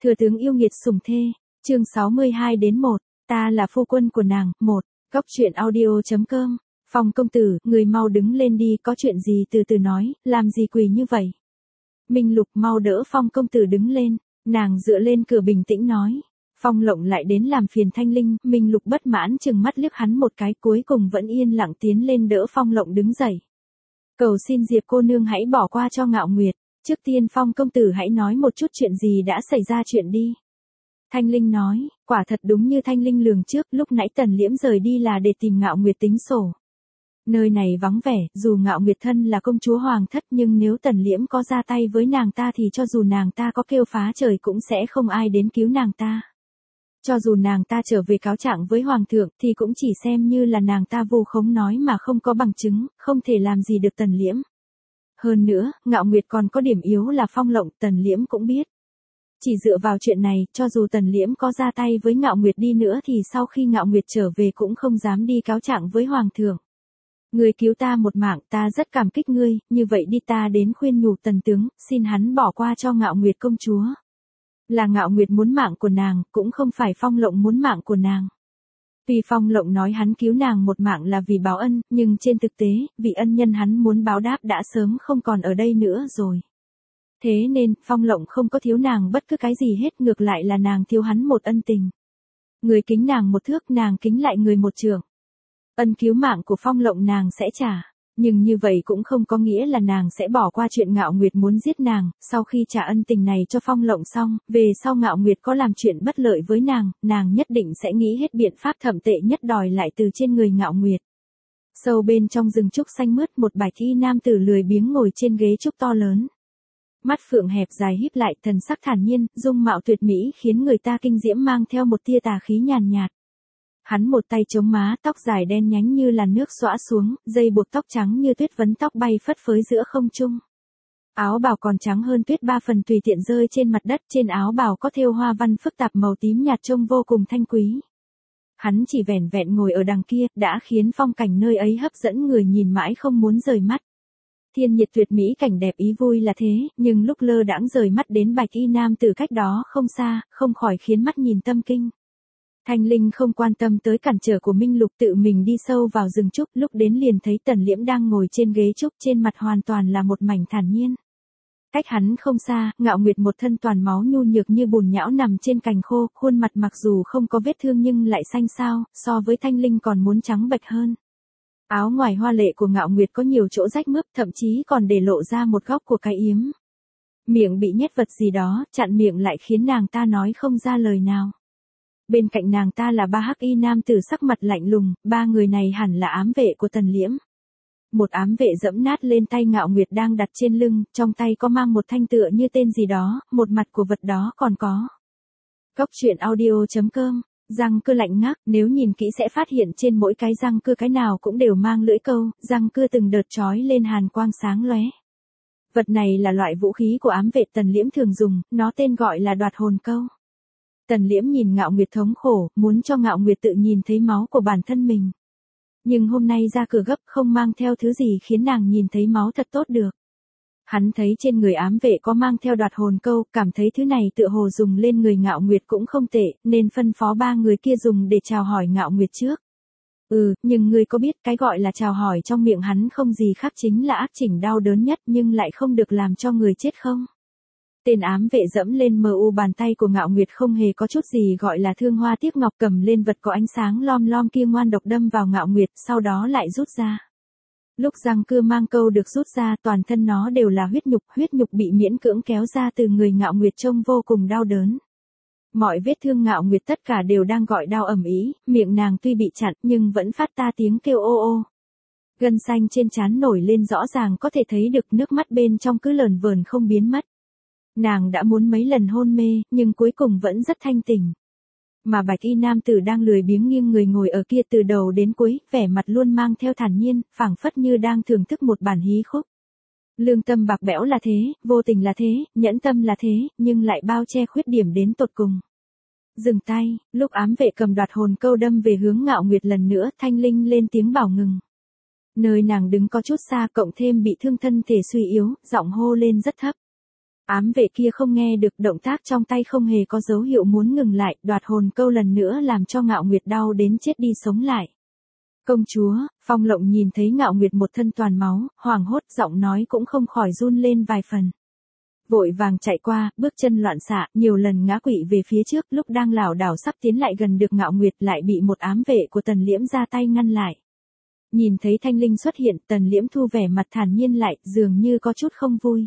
Thừa tướng yêu nghiệt sủng thê, chương 62-1, ta là phu quân của nàng, 1, góc truyện audio.com, Phong công tử, người mau đứng lên đi, có chuyện gì từ từ nói, làm gì quỳ như vậy. Minh Lục mau đỡ Phong công tử đứng lên, nàng dựa lên cửa bình tĩnh nói. Phong Lộng lại đến làm phiền Thanh Linh, Minh Lục bất mãn chừng mắt liếc hắn một cái, cuối cùng vẫn yên lặng tiến lên đỡ Phong Lộng đứng dậy. Cầu xin Diệp cô nương hãy bỏ qua cho Ngạo Nguyệt, trước tiên Phong công tử hãy nói một chút chuyện gì đã xảy ra chuyện đi. Thanh Linh nói, quả thật đúng như Thanh Linh lường trước, lúc nãy Tần Liễm rời đi là để tìm Ngạo Nguyệt tính sổ. Nơi này vắng vẻ, dù Ngạo Nguyệt thân là công chúa hoàng thất nhưng nếu Tần Liễm có ra tay với nàng ta thì cho dù nàng ta có kêu phá trời cũng sẽ không ai đến cứu nàng ta. Cho dù nàng ta trở về cáo trạng với hoàng thượng thì cũng chỉ xem như là nàng ta vu khống nói mà không có bằng chứng, không thể làm gì được Tần Liễm. Hơn nữa, Ngạo Nguyệt còn có điểm yếu là Phong Lộng, Tần Liễm cũng biết. Chỉ dựa vào chuyện này, cho dù Tần Liễm có ra tay với Ngạo Nguyệt đi nữa thì sau khi Ngạo Nguyệt trở về cũng không dám đi cáo trạng với hoàng thượng. Ngươi cứu ta một mạng, ta rất cảm kích ngươi, như vậy đi ta đến khuyên nhủ Tần tướng, xin hắn bỏ qua cho Ngạo Nguyệt công chúa. Là Ngạo Nguyệt muốn mạng của nàng, cũng không phải Phong Lộng muốn mạng của nàng. Tuy Phong Lộng nói hắn cứu nàng một mạng là vì báo ân, nhưng trên thực tế, vị ân nhân hắn muốn báo đáp đã sớm không còn ở đây nữa rồi. Thế nên, Phong Lộng không có thiếu nàng bất cứ cái gì hết, ngược lại là nàng thiếu hắn một ân tình. Người kính nàng một thước, nàng kính lại người một trượng. Ân cứu mạng của Phong Lộng nàng sẽ trả. Nhưng như vậy cũng không có nghĩa là nàng sẽ bỏ qua chuyện Ngạo Nguyệt muốn giết nàng, sau khi trả ân tình này cho Phong Lộng xong, về sau Ngạo Nguyệt có làm chuyện bất lợi với nàng nhất định sẽ nghĩ hết biện pháp thậm tệ nhất đòi lại từ trên người Ngạo Nguyệt. Sâu bên trong rừng trúc xanh mướt, một bạch y nam tử lười biếng ngồi trên ghế trúc to lớn. Mắt phượng hẹp dài híp lại, thần sắc thản nhiên, dung mạo tuyệt mỹ khiến người ta kinh diễm mang theo một tia tà khí nhàn nhạt. Hắn một tay chống má, tóc dài đen nhánh như làn nước xõa xuống, dây buộc tóc trắng như tuyết vấn tóc bay phất phới giữa không trung. Áo bào còn trắng hơn tuyết 3 phần tùy tiện rơi trên mặt đất, trên áo bào có thêu hoa văn phức tạp màu tím nhạt trông vô cùng thanh quý. Hắn chỉ vẻn vẹn ngồi ở đằng kia, đã khiến phong cảnh nơi ấy hấp dẫn người nhìn mãi không muốn rời mắt. Thiên nhiệt tuyệt mỹ cảnh đẹp ý vui là thế, nhưng lúc lơ đãng rời mắt đến bạch y nam từ cách đó không xa, không khỏi khiến mắt nhìn tâm kinh. Thanh Linh không quan tâm tới cản trở của Minh Lục, tự mình đi sâu vào rừng trúc, lúc đến liền thấy Tần Liễm đang ngồi trên ghế trúc, trên mặt hoàn toàn là một mảnh thản nhiên. Cách hắn không xa, Ngạo Nguyệt một thân toàn máu nhu nhược như bùn nhão nằm trên cành khô, khuôn mặt mặc dù không có vết thương nhưng lại xanh xao, so với Thanh Linh còn muốn trắng bệch hơn. Áo ngoài hoa lệ của Ngạo Nguyệt có nhiều chỗ rách mướp, thậm chí còn để lộ ra một góc của cái yếm. Miệng bị nhét vật gì đó, chặn miệng lại khiến nàng ta nói không ra lời nào. Bên cạnh nàng ta là 3 hắc y nam tử sắc mặt lạnh lùng, 3 người này hẳn là ám vệ của Tần Liễm. Một ám vệ giẫm nát lên tay Ngạo Nguyệt đang đặt trên lưng, trong tay có mang một thanh tựa như tên gì đó, một mặt của vật đó còn có. Góc truyện audio.com, răng cưa lạnh ngắt, nếu nhìn kỹ sẽ phát hiện trên mỗi cái răng cưa cái nào cũng đều mang lưỡi câu, răng cưa từng đợt chói lên hàn quang sáng lóe. Vật này là loại vũ khí của ám vệ Tần Liễm thường dùng, nó tên gọi là đoạt hồn câu. Tần Liễm nhìn Ngạo Nguyệt thống khổ, muốn cho Ngạo Nguyệt tự nhìn thấy máu của bản thân mình. Nhưng hôm nay ra cửa gấp không mang theo thứ gì khiến nàng nhìn thấy máu thật tốt được. Hắn thấy trên người ám vệ có mang theo đoạt hồn câu, cảm thấy thứ này tựa hồ dùng lên người Ngạo Nguyệt cũng không tệ, nên phân phó 3 người kia dùng để chào hỏi Ngạo Nguyệt trước. Nhưng ngươi có biết cái gọi là chào hỏi trong miệng hắn không gì khác chính là ác chỉnh đau đớn nhất nhưng lại không được làm cho người chết không? Tên ám vệ dẫm lên bàn tay của Ngạo Nguyệt không hề có chút gì gọi là thương hoa tiếc ngọc, cầm lên vật có ánh sáng lom lom kia ngoan độc đâm vào Ngạo Nguyệt, sau đó lại rút ra. Lúc răng cưa mang câu được rút ra, toàn thân nó đều là huyết nhục bị miễn cưỡng kéo ra từ người Ngạo Nguyệt trông vô cùng đau đớn. Mọi vết thương Ngạo Nguyệt tất cả đều đang gọi đau ầm ĩ, miệng nàng tuy bị chặn nhưng vẫn phát ta tiếng kêu ô ô. Gân xanh trên trán nổi lên rõ ràng có thể thấy được, nước mắt bên trong cứ lờn vờn không biến mất. Nàng đã muốn mấy lần hôn mê, nhưng cuối cùng vẫn rất thanh tỉnh. Mà bạch y nam tử đang lười biếng nghiêng người ngồi ở kia từ đầu đến cuối, vẻ mặt luôn mang theo thản nhiên, phảng phất như đang thưởng thức một bản hí khúc. Lương tâm bạc bẽo là thế, vô tình là thế, nhẫn tâm là thế, nhưng lại bao che khuyết điểm đến tột cùng. Dừng tay, lúc ám vệ cầm đoạt hồn câu đâm về hướng Ngạo Nguyệt lần nữa, Thanh Linh lên tiếng bảo ngừng. Nơi nàng đứng có chút xa, cộng thêm bị thương thân thể suy yếu, giọng hô lên rất thấp. Ám vệ kia không nghe được, động tác trong tay không hề có dấu hiệu muốn ngừng lại, đoạt hồn câu lần nữa làm cho Ngạo Nguyệt đau đến chết đi sống lại. Công chúa, Phong Lộng nhìn thấy Ngạo Nguyệt một thân toàn máu, hoảng hốt, giọng nói cũng không khỏi run lên vài phần. Vội vàng chạy qua, bước chân loạn xạ, nhiều lần ngã quỵ về phía trước, lúc đang lảo đảo sắp tiến lại gần được Ngạo Nguyệt lại bị một ám vệ của Tần Liễm ra tay ngăn lại. Nhìn thấy Thanh Linh xuất hiện, Tần Liễm thu vẻ mặt thản nhiên lại, dường như có chút không vui.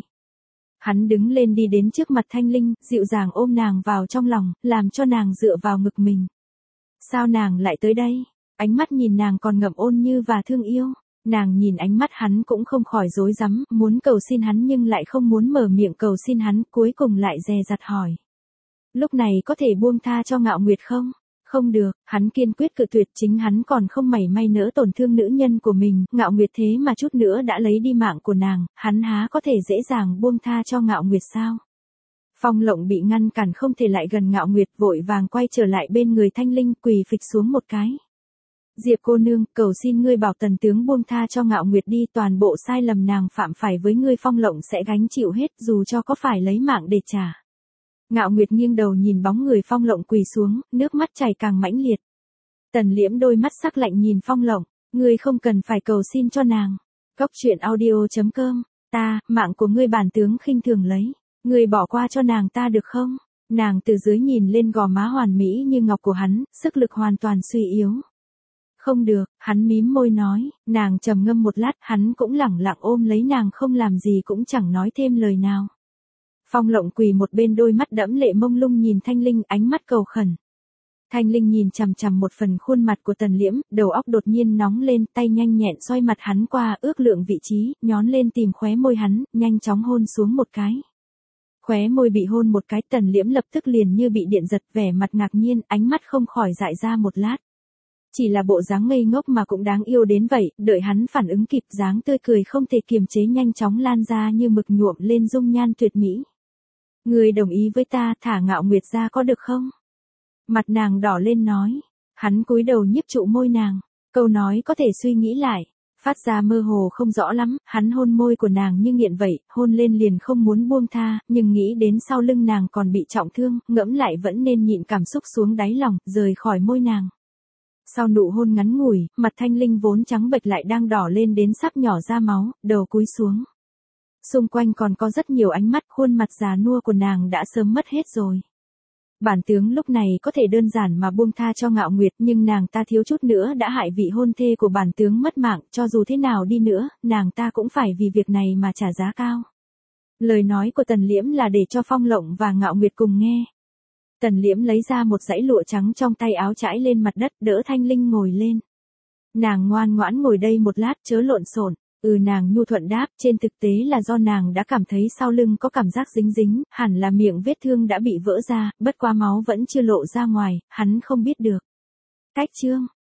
Hắn đứng lên đi đến trước mặt Thanh Linh, dịu dàng ôm nàng vào trong lòng, làm cho nàng dựa vào ngực mình. Sao nàng lại tới đây? Ánh mắt nhìn nàng còn ngậm ôn nhu và thương yêu. Nàng nhìn ánh mắt hắn cũng không khỏi rối rắm, muốn cầu xin hắn nhưng lại không muốn mở miệng cầu xin hắn, cuối cùng lại dè dặt hỏi. Lúc này có thể buông tha cho Ngạo Nguyệt không? Không được, hắn kiên quyết cự tuyệt, chính hắn còn không mảy may nỡ tổn thương nữ nhân của mình, Ngạo Nguyệt thế mà chút nữa đã lấy đi mạng của nàng, hắn há có thể dễ dàng buông tha cho Ngạo Nguyệt sao? Phong Lộng bị ngăn cản không thể lại gần Ngạo Nguyệt, vội vàng quay trở lại bên người Thanh Linh, quỳ phịch xuống một cái. Diệp cô nương, cầu xin ngươi bảo tần tướng buông tha cho Ngạo Nguyệt đi, toàn bộ sai lầm nàng phạm phải với ngươi Phong Lộng sẽ gánh chịu hết, dù cho có phải lấy mạng để trả. Ngạo Nguyệt nghiêng đầu nhìn bóng người Phong Lộng quỳ xuống, nước mắt chảy càng mãnh liệt. Tần Liễm đôi mắt sắc lạnh nhìn Phong Lộng, ngươi không cần phải cầu xin cho nàng. Góc truyện audio.com, mạng của ngươi bản tướng khinh thường lấy, ngươi bỏ qua cho nàng ta được không? Nàng từ dưới nhìn lên gò má hoàn mỹ như ngọc của hắn, sức lực hoàn toàn suy yếu. Không được, hắn mím môi nói, nàng trầm ngâm một lát, hắn cũng lẳng lặng ôm lấy nàng không làm gì cũng chẳng nói thêm lời nào. Phong Lộng quỳ một bên đôi mắt đẫm lệ mông lung nhìn Thanh Linh, ánh mắt cầu khẩn. Thanh Linh nhìn chằm chằm một phần khuôn mặt của Tần Liễm, đầu óc đột nhiên nóng lên, tay nhanh nhẹn xoay mặt hắn qua, ước lượng vị trí, nhón lên tìm khóe môi hắn, nhanh chóng hôn xuống một cái. Khóe môi bị hôn một cái, Tần Liễm lập tức liền như bị điện giật, vẻ mặt ngạc nhiên, ánh mắt không khỏi dại ra một lát. Chỉ là bộ dáng ngây ngốc mà cũng đáng yêu đến vậy, đợi hắn phản ứng kịp, dáng tươi cười không thể kiềm chế nhanh chóng lan ra như mực nhuộm lên dung nhan tuyệt mỹ. Ngươi đồng ý với ta, thả Ngạo Nguyệt ra có được không? Mặt nàng đỏ lên nói. Hắn cúi đầu nhiếp trụ môi nàng. Câu nói có thể suy nghĩ lại. Phát ra mơ hồ không rõ lắm, hắn hôn môi của nàng như nghiện vậy, hôn lên liền không muốn buông tha, nhưng nghĩ đến sau lưng nàng còn bị trọng thương, ngẫm lại vẫn nên nhịn cảm xúc xuống đáy lòng, rời khỏi môi nàng. Sau nụ hôn ngắn ngủi, mặt Thanh Linh vốn trắng bệch lại đang đỏ lên đến sắp nhỏ ra máu, đầu cúi xuống. Xung quanh còn có rất nhiều ánh mắt, khuôn mặt già nua của nàng đã sớm mất hết rồi. Bản tướng lúc này có thể đơn giản mà buông tha cho Ngạo Nguyệt, nhưng nàng ta thiếu chút nữa đã hại vị hôn thê của bản tướng mất mạng, cho dù thế nào đi nữa, nàng ta cũng phải vì việc này mà trả giá cao. Lời nói của Tần Liễm là để cho Phong Lộng và Ngạo Nguyệt cùng nghe. Tần Liễm lấy ra một dãy lụa trắng trong tay áo trải lên mặt đất, đỡ Thanh Linh ngồi lên. Nàng ngoan ngoãn ngồi đây một lát, chớ lộn xộn. Nàng nhu thuận đáp, trên thực tế là do nàng đã cảm thấy sau lưng có cảm giác dính dính, hẳn là miệng vết thương đã bị vỡ ra, bất quá máu vẫn chưa lộ ra ngoài, hắn không biết được. Cách chương